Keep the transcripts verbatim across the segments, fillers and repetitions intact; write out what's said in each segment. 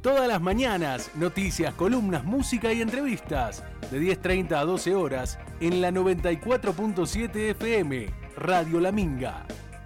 Todas las mañanas, noticias, columnas, música y entrevistas. De diez treinta a doce horas en la noventa y cuatro punto siete F M, Radio La Minga.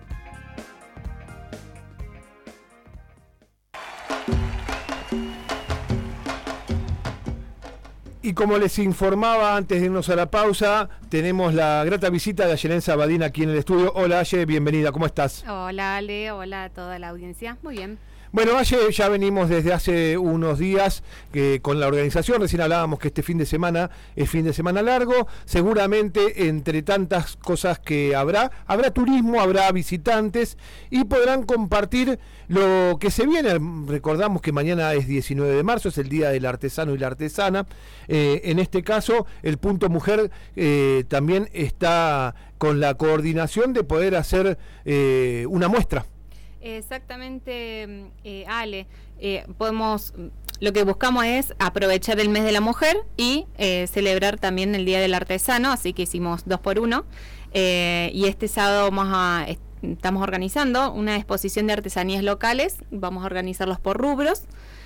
Y como les informaba antes de irnos a la pausa, tenemos la grata visita de Ayelen Sabadín aquí en el estudio. Hola Aye, bienvenida, ¿cómo estás? Hola Ale, hola a toda la audiencia, muy bien. Bueno, Aye, ya venimos desde hace unos días eh, con la organización, recién hablábamos que este fin de semana es fin de semana largo, seguramente entre tantas cosas que habrá, habrá turismo, habrá visitantes y podrán compartir lo que se viene. Recordamos que mañana es diecinueve de marzo, es el Día del Artesano y la Artesana. Eh, en este caso, el Punto Mujer eh, también está con la coordinación de poder hacer eh, una muestra. Exactamente, eh, Ale, eh, podemos, lo que buscamos es aprovechar el mes de la mujer y eh, celebrar también el Día del Artesano, así que hicimos dos por uno, eh, y este sábado vamos a, estamos organizando una exposición de artesanías locales, vamos a organizarlos por rubros,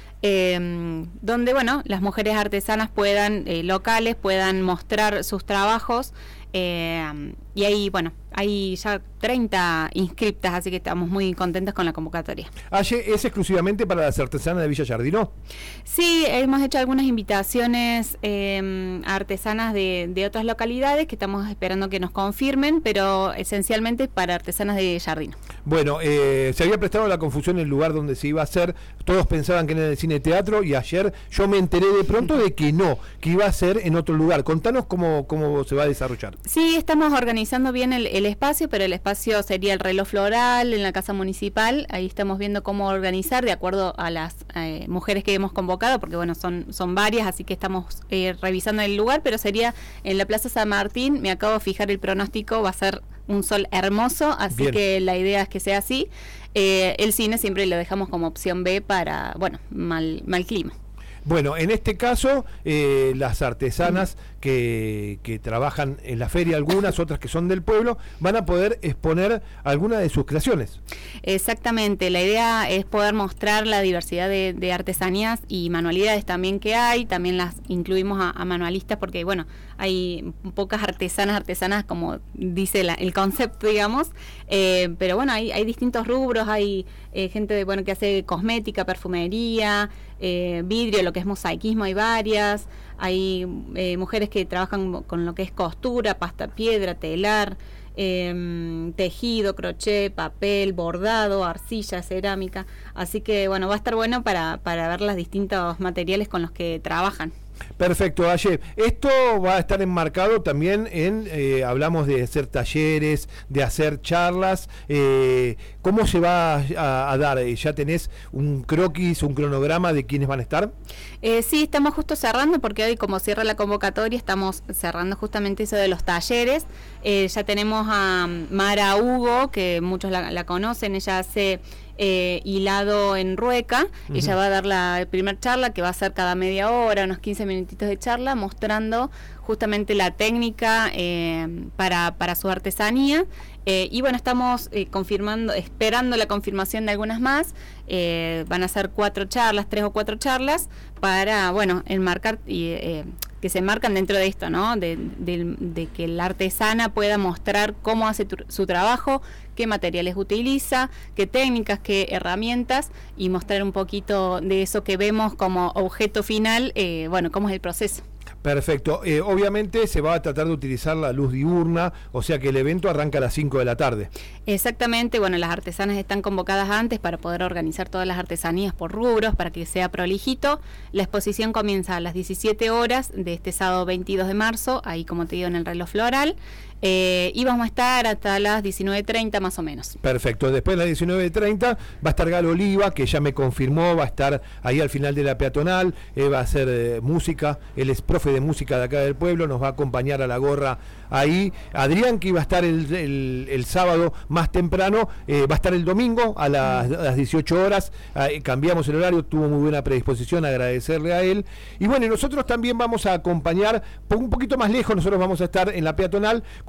eh, donde, bueno, las mujeres artesanas puedan, eh, locales, puedan mostrar sus trabajos, eh, y ahí, bueno, hay ya treinta inscriptas, así que estamos muy contentos con la convocatoria. Aye, ¿es exclusivamente para las artesanas de Villa Giardino? Sí, hemos hecho algunas invitaciones eh, a artesanas de, de otras localidades que estamos esperando que nos confirmen, pero esencialmente para artesanas de Giardino. Bueno, eh, se había prestado la confusión el lugar donde se iba a hacer, todos pensaban que era en el Cine Teatro y ayer yo me enteré de pronto de que no, que iba a ser en otro lugar. Contanos cómo, cómo se va a desarrollar. Sí, estamos organizando bien el, el espacio, pero el espacio sería el reloj floral en la Casa Municipal. Ahí estamos viendo cómo organizar de acuerdo a las eh, mujeres que hemos convocado, porque bueno, son, son varias, así que estamos eh, revisando el lugar, pero sería en la Plaza San Martín. Me acabo de fijar el pronóstico, va a ser un sol hermoso, así bien. Que la idea es que sea así. Eh, el cine siempre lo dejamos como opción B para, bueno, mal, mal clima. Bueno, en este caso, eh, las artesanas que, que trabajan en la feria, algunas, otras que son del pueblo, van a poder exponer algunas de sus creaciones. Exactamente, la idea es poder mostrar la diversidad de, de artesanías y manualidades también que hay, también las incluimos a, a manualistas porque, bueno, hay pocas artesanas, artesanas como dice la, el concepto, digamos, eh, pero bueno, hay, hay distintos rubros, hay eh, gente de, bueno, que hace cosmética, perfumería, eh, vidrio, lo que es mosaicismo, hay varias, hay eh, mujeres que trabajan con lo que es costura, pasta piedra, telar, eh, tejido, crochet, papel, bordado, arcilla, cerámica, así que bueno, va a estar bueno para, para ver los distintos materiales con los que trabajan. Perfecto, Aye. Esto va a estar enmarcado también en, eh, hablamos de hacer talleres, de hacer charlas. Eh, ¿Cómo se va a, a dar? ¿Ya tenés un croquis, un cronograma de quiénes van a estar? Eh, sí, estamos justo cerrando porque hoy como cierra la convocatoria estamos cerrando justamente eso de los talleres. Eh, ya tenemos a Mara Hugo, que muchos la, la conocen, ella hace... Eh, hilado en rueca, uh-huh. Ella va a dar la primera charla que va a ser cada media hora, unos quince minutitos de charla, mostrando justamente la técnica eh, para, para su artesanía. Eh, y bueno, estamos eh, confirmando, esperando la confirmación de algunas más. Eh, van a ser cuatro charlas, tres o cuatro charlas, para, bueno, enmarcar y eh, que se enmarcan dentro de esto, ¿no? De, de, de que la artesana pueda mostrar cómo hace tu, su trabajo, qué materiales utiliza, qué técnicas, qué herramientas, y mostrar un poquito de eso que vemos como objeto final, eh, bueno, cómo es el proceso. Perfecto. Eh, obviamente se va a tratar de utilizar la luz diurna, o sea que el evento arranca a las cinco de la tarde. Exactamente. Bueno, las artesanas están convocadas antes para poder organizar todas las artesanías por rubros, para que sea prolijito. La exposición comienza a las diecisiete horas de este sábado veintidós de marzo, ahí como te digo en el reloj floral. Eh, y vamos a estar hasta las diecinueve treinta más o menos. Perfecto, después de las diecinueve treinta va a estar Galo Oliva, que ya me confirmó, va a estar ahí al final de la peatonal, eh, va a hacer eh, música, él es profe de música de acá del pueblo, nos va a acompañar a la gorra ahí. Adrián, que iba a estar el, el, el sábado más temprano, eh, va a estar el domingo a las, a las dieciocho horas, eh, cambiamos el horario, tuvo muy buena predisposición, agradecerle a él. Y bueno, y nosotros también vamos a acompañar, por un poquito más lejos, nosotros vamos a estar en la peatonal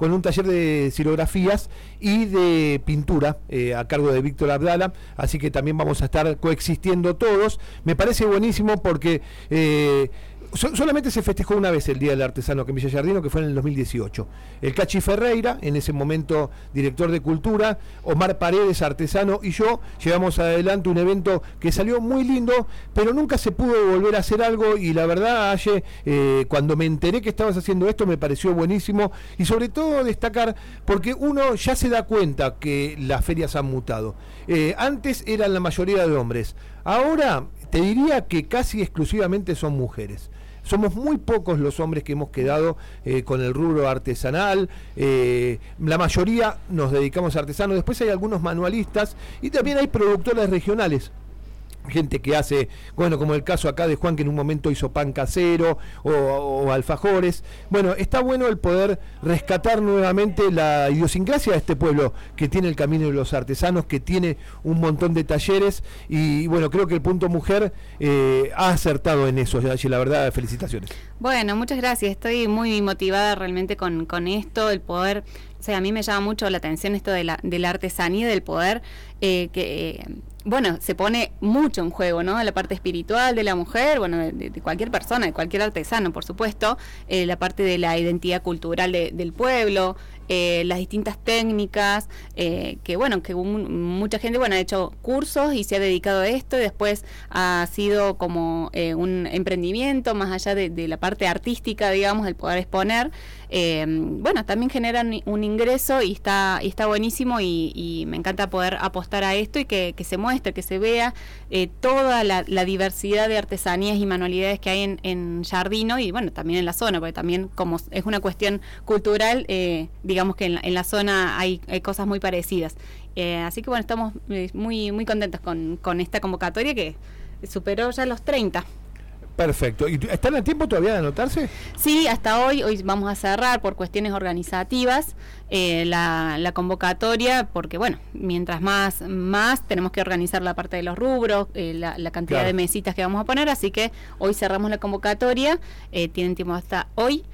con un taller de xilografías y de pintura eh, a cargo de Víctor Abdala, así que también vamos a estar coexistiendo todos. Me parece buenísimo porque eh, So, solamente se festejó una vez el Día del Artesano que en Villa Giardino, que fue en el dos mil dieciocho. El Cachi Ferreira, en ese momento director de Cultura, Omar Paredes, artesano, y yo llevamos adelante un evento que salió muy lindo, pero nunca se pudo volver a hacer algo, y la verdad, Aye, eh, cuando me enteré que estabas haciendo esto me pareció buenísimo, y sobre todo destacar, porque uno ya se da cuenta que las ferias han mutado. Eh, antes eran la mayoría de hombres, ahora te diría que casi exclusivamente son mujeres. Somos muy pocos los hombres que hemos quedado eh, con el rubro artesanal, eh, la mayoría nos dedicamos a artesanos, después hay algunos manualistas y también hay productores regionales. Gente que hace, bueno, como el caso acá de Juan, que en un momento hizo pan casero o, o alfajores. Bueno, está bueno el poder rescatar nuevamente la idiosincrasia de este pueblo que tiene el Camino de los Artesanos, que tiene un montón de talleres, y bueno, creo que el Punto Mujer eh, ha acertado en eso, y la verdad, felicitaciones. Bueno, muchas gracias, estoy muy motivada realmente con, con esto, el poder, o sea, a mí me llama mucho la atención esto de la, de la artesanía, del poder, eh, que... Eh, bueno, se pone mucho en juego, ¿no? La parte espiritual de la mujer, bueno, de, de cualquier persona, de cualquier artesano, por supuesto, eh, la parte de la identidad cultural de, del pueblo, eh, las distintas técnicas, eh, que bueno, que un, mucha gente, bueno, ha hecho cursos y se ha dedicado a esto, y después ha sido como eh, un emprendimiento, más allá de, de la parte artística, digamos, el poder exponer. Eh, bueno, también generan un ingreso y está, y está buenísimo, y, y me encanta poder apostar a esto y que, que se muestre, que se vea eh, toda la, la diversidad de artesanías y manualidades que hay en, en Giardino, y bueno, también en la zona, porque también como es una cuestión cultural, eh, digamos que en la, en la zona hay, hay cosas muy parecidas. Eh, así que bueno, estamos muy, muy contentos con, con esta convocatoria que superó ya los treinta. Perfecto. ¿Y están a tiempo todavía de anotarse? Sí, hasta hoy. Hoy vamos a cerrar por cuestiones organizativas eh, la, la convocatoria, porque bueno, mientras más más tenemos que organizar la parte de los rubros, eh, la, la cantidad claro. de mesitas que vamos a poner, así que hoy cerramos la convocatoria, eh, tienen tiempo hasta hoy.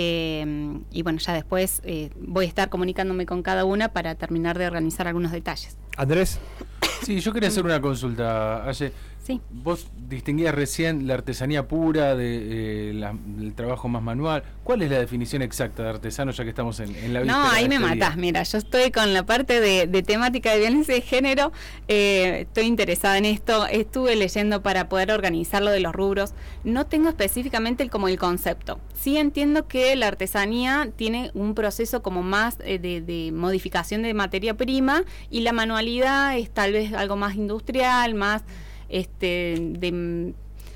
Eh, y bueno, ya después eh, voy a estar comunicándome con cada una para terminar de organizar algunos detalles. Andrés. Sí, yo quería hacer una consulta, Aye. Sí. Vos distinguías recién la artesanía pura de, eh, la, del trabajo más manual. ¿Cuál es la definición exacta de artesano, ya que estamos en, en la víspera? No, ahí de me este matás. día? Mira, yo estoy con la parte de, de temática de violencia de género. Eh, estoy interesada en esto. Estuve leyendo para poder organizar lo de los rubros. No tengo específicamente el, como el concepto. Sí entiendo que la artesanía tiene un proceso como más eh, de, de modificación de materia prima, y la manualidad es tal vez algo más industrial, más... este de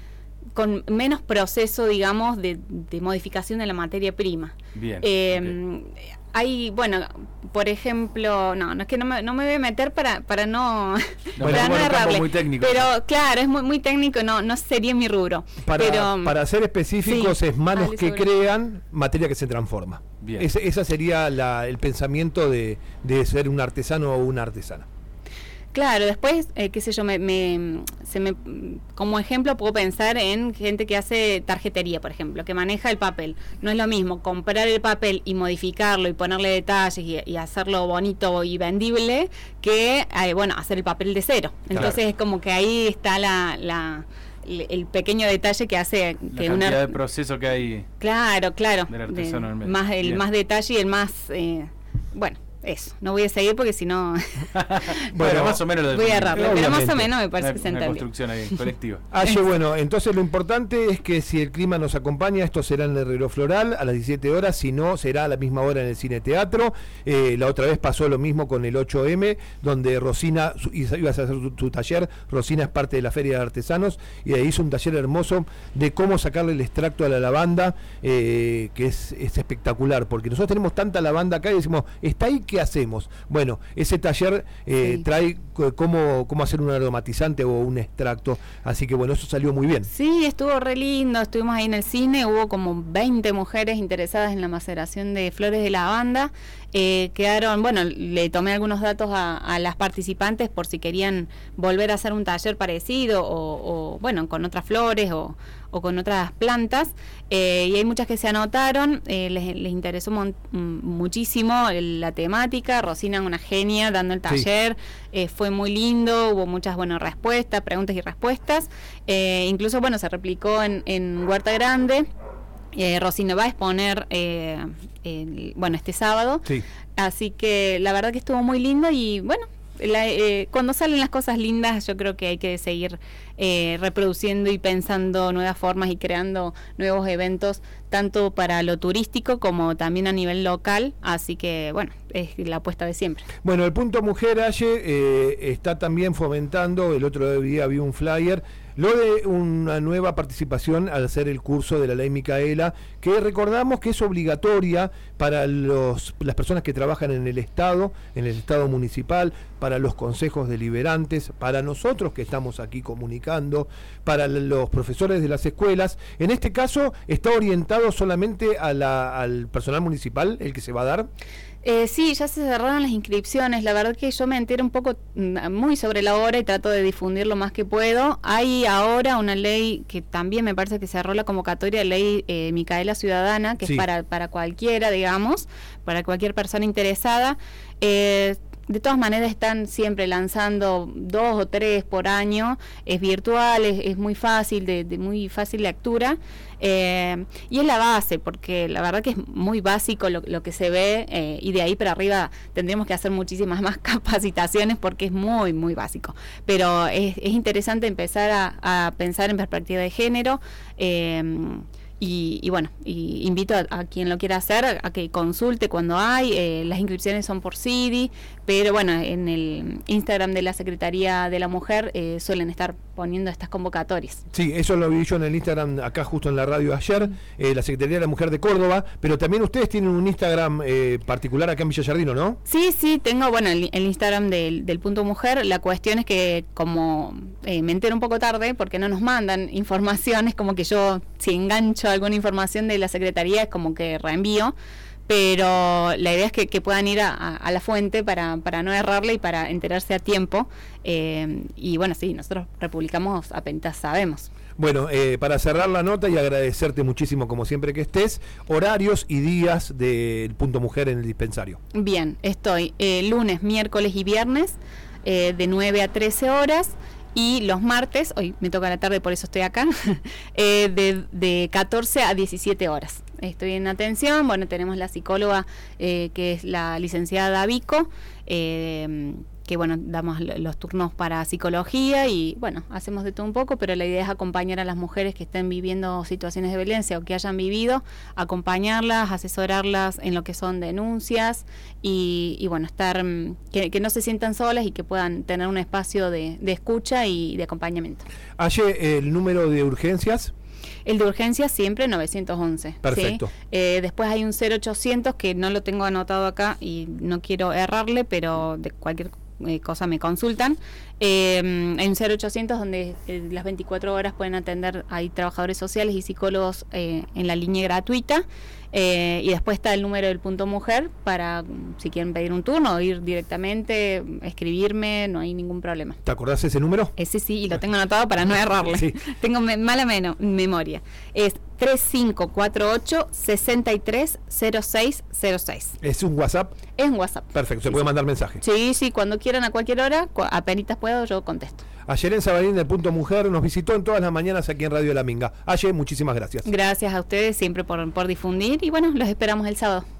con menos proceso, digamos, de, de modificación de la materia prima. Bien. Eh, okay. Hay, bueno, por ejemplo, no, no es que no me, no me voy a meter para para no, no para no errarle, muy técnico, pero ¿no? Claro, es muy muy técnico, no no sería mi rubro. Para, pero, para ser específicos, sí, es manos que sobre. crean materia que se transforma. Bien. Ese, esa sería la, el pensamiento de, de ser un artesano o una artesana. Claro, después, eh, qué sé yo, me, me, se me, como ejemplo puedo pensar en gente que hace tarjetería, por ejemplo, que maneja el papel. No es lo mismo comprar el papel y modificarlo y ponerle detalles y, y hacerlo bonito y vendible que, eh, bueno, hacer el papel de cero. Entonces claro. es como que ahí está la... la el pequeño detalle que hace la que cantidad una de proceso que hay. Claro, claro. Del artesano de, en medio. Más el Bien. más detalle y el más eh, bueno. Eso, no voy a seguir porque si no... bueno, más o menos lo voy a errarlo, pero más o Obviamente. menos me parece una, que se una entendió. construcción ahí, colectiva. Aye, bueno, entonces lo importante es que si el clima nos acompaña, esto será en el Reloj Floral a las diecisiete horas, si no, será a la misma hora en el Cine Teatro. Eh, la otra vez pasó lo mismo con el ocho eme, donde Rosina, su, ibas a hacer su, su taller, Rosina es parte de la Feria de Artesanos, y ahí hizo un taller hermoso de cómo sacarle el extracto a la lavanda, eh, que es, es espectacular, porque nosotros tenemos tanta lavanda acá y decimos, ¿está ahí qué hacemos? Bueno, ese taller eh, sí. trae cómo, cómo hacer un aromatizante o un extracto, así que bueno, eso salió muy bien. Sí, estuvo re lindo, estuvimos ahí en el cine, hubo como veinte mujeres interesadas en la maceración de flores de lavanda, Eh, quedaron, bueno, le tomé algunos datos a, a las participantes por si querían volver a hacer un taller parecido o, o bueno, con otras flores o, o con otras plantas, eh, y hay muchas que se anotaron, eh, les, les interesó mon, muchísimo la temática. Rosina, una genia dando el taller, sí. eh, fue muy lindo, hubo muchas bueno, respuestas, preguntas y respuestas, eh, incluso bueno, se replicó en, en Huerta Grande. Eh, Rosina va a exponer eh, el, bueno, este sábado, sí. Así que la verdad que estuvo muy lindo y bueno, la, eh, cuando salen las cosas lindas yo creo que hay que seguir eh, reproduciendo y pensando nuevas formas y creando nuevos eventos tanto para lo turístico como también a nivel local, así que bueno, es la apuesta de siempre. Bueno, el Punto Mujer, Aye, eh, está también fomentando, el otro día vi un flyer, lo de una nueva participación al hacer el curso de la Ley Micaela, que recordamos que es obligatoria para los, las personas que trabajan en el Estado, en el Estado municipal, para los consejos deliberantes, para nosotros que estamos aquí comunicando, para los profesores de las escuelas. En este caso, ¿está orientado solamente a la, al personal municipal, el que se va a dar? Eh, sí, ya se cerraron las inscripciones. La verdad que yo me entero un poco muy sobre la hora y trato de difundir lo más que puedo. Hay ahora una ley que también me parece que cerró la convocatoria, ley eh, Micaela Ciudadana, que sí. es para, para cualquiera, digamos, para cualquier persona interesada. Eh, De todas maneras están siempre lanzando dos o tres por año, es virtual, es, es muy fácil, de, de muy fácil lectura, eh, y es la base, porque la verdad que es muy básico lo, lo que se ve, eh, y de ahí para arriba tendremos que hacer muchísimas más capacitaciones porque es muy, muy básico. Pero es, es interesante empezar a, a pensar en perspectiva de género, eh, Y, y bueno, y invito a, a quien lo quiera hacer a, a que consulte cuando hay, eh, las inscripciones son por C I D I, pero bueno, en el Instagram de la Secretaría de la Mujer eh, suelen estar poniendo estas convocatorias. Sí, eso lo vi yo en el Instagram, acá justo en la radio ayer, eh, la Secretaría de la Mujer de Córdoba, pero también ustedes tienen un Instagram eh, particular acá en Villa Giardino, ¿no? Sí, sí, tengo, bueno, el, el Instagram del, del Punto Mujer. La cuestión es que como eh, me entero un poco tarde, porque no nos mandan informaciones, como que yo, si engancho alguna información de la Secretaría, es como que reenvío, pero la idea es que, que puedan ir a, a la fuente para, para no errarle y para enterarse a tiempo, eh, y bueno, sí, nosotros republicamos apenas sabemos. Bueno, eh, para cerrar la nota y agradecerte muchísimo como siempre que estés, horarios y días del Punto Mujer en el dispensario. Bien, estoy eh, lunes, miércoles y viernes eh, de nueve a trece horas, y los martes, hoy me toca la tarde por eso estoy acá, eh, de, de catorce a diecisiete horas. Estoy en atención, bueno, tenemos la psicóloga eh, que es la licenciada Vico, eh, que bueno, damos los turnos para psicología y bueno, hacemos de todo un poco, pero la idea es acompañar a las mujeres que estén viviendo situaciones de violencia o que hayan vivido, acompañarlas, asesorarlas en lo que son denuncias y, y bueno, estar que, que no se sientan solas y que puedan tener un espacio de, de escucha y de acompañamiento. Aye, el número de urgencias. El de urgencias siempre novecientos once. Perfecto. ¿Sí? Eh, después hay un cero ochocientos que no lo tengo anotado acá y no quiero errarle, pero de cualquier eh, cosa me consultan. Eh, hay un cero ochocientos donde eh, las veinticuatro horas pueden atender, hay trabajadores sociales y psicólogos eh, en la línea gratuita. Eh, y después está el número del Punto Mujer para si quieren pedir un turno o ir directamente, escribirme, no hay ningún problema. ¿Te acordás ese número? Ese sí, y lo tengo anotado para no errarle. Sí. Tengo me, mala meno, memoria. Es tres cinco cuatro ocho, seis tres cero seis cero seis. ¿Es un WhatsApp? Es un WhatsApp. Perfecto, se sí, puede sí. mandar mensaje. Sí, sí, cuando quieran, a cualquier hora, apenas puedo, yo contesto. Ayer en Sabarín del Punto Mujer nos visitó en todas las mañanas aquí en Radio La Minga. Ayer, muchísimas gracias. Gracias a ustedes siempre por, por difundir y bueno, los esperamos el sábado.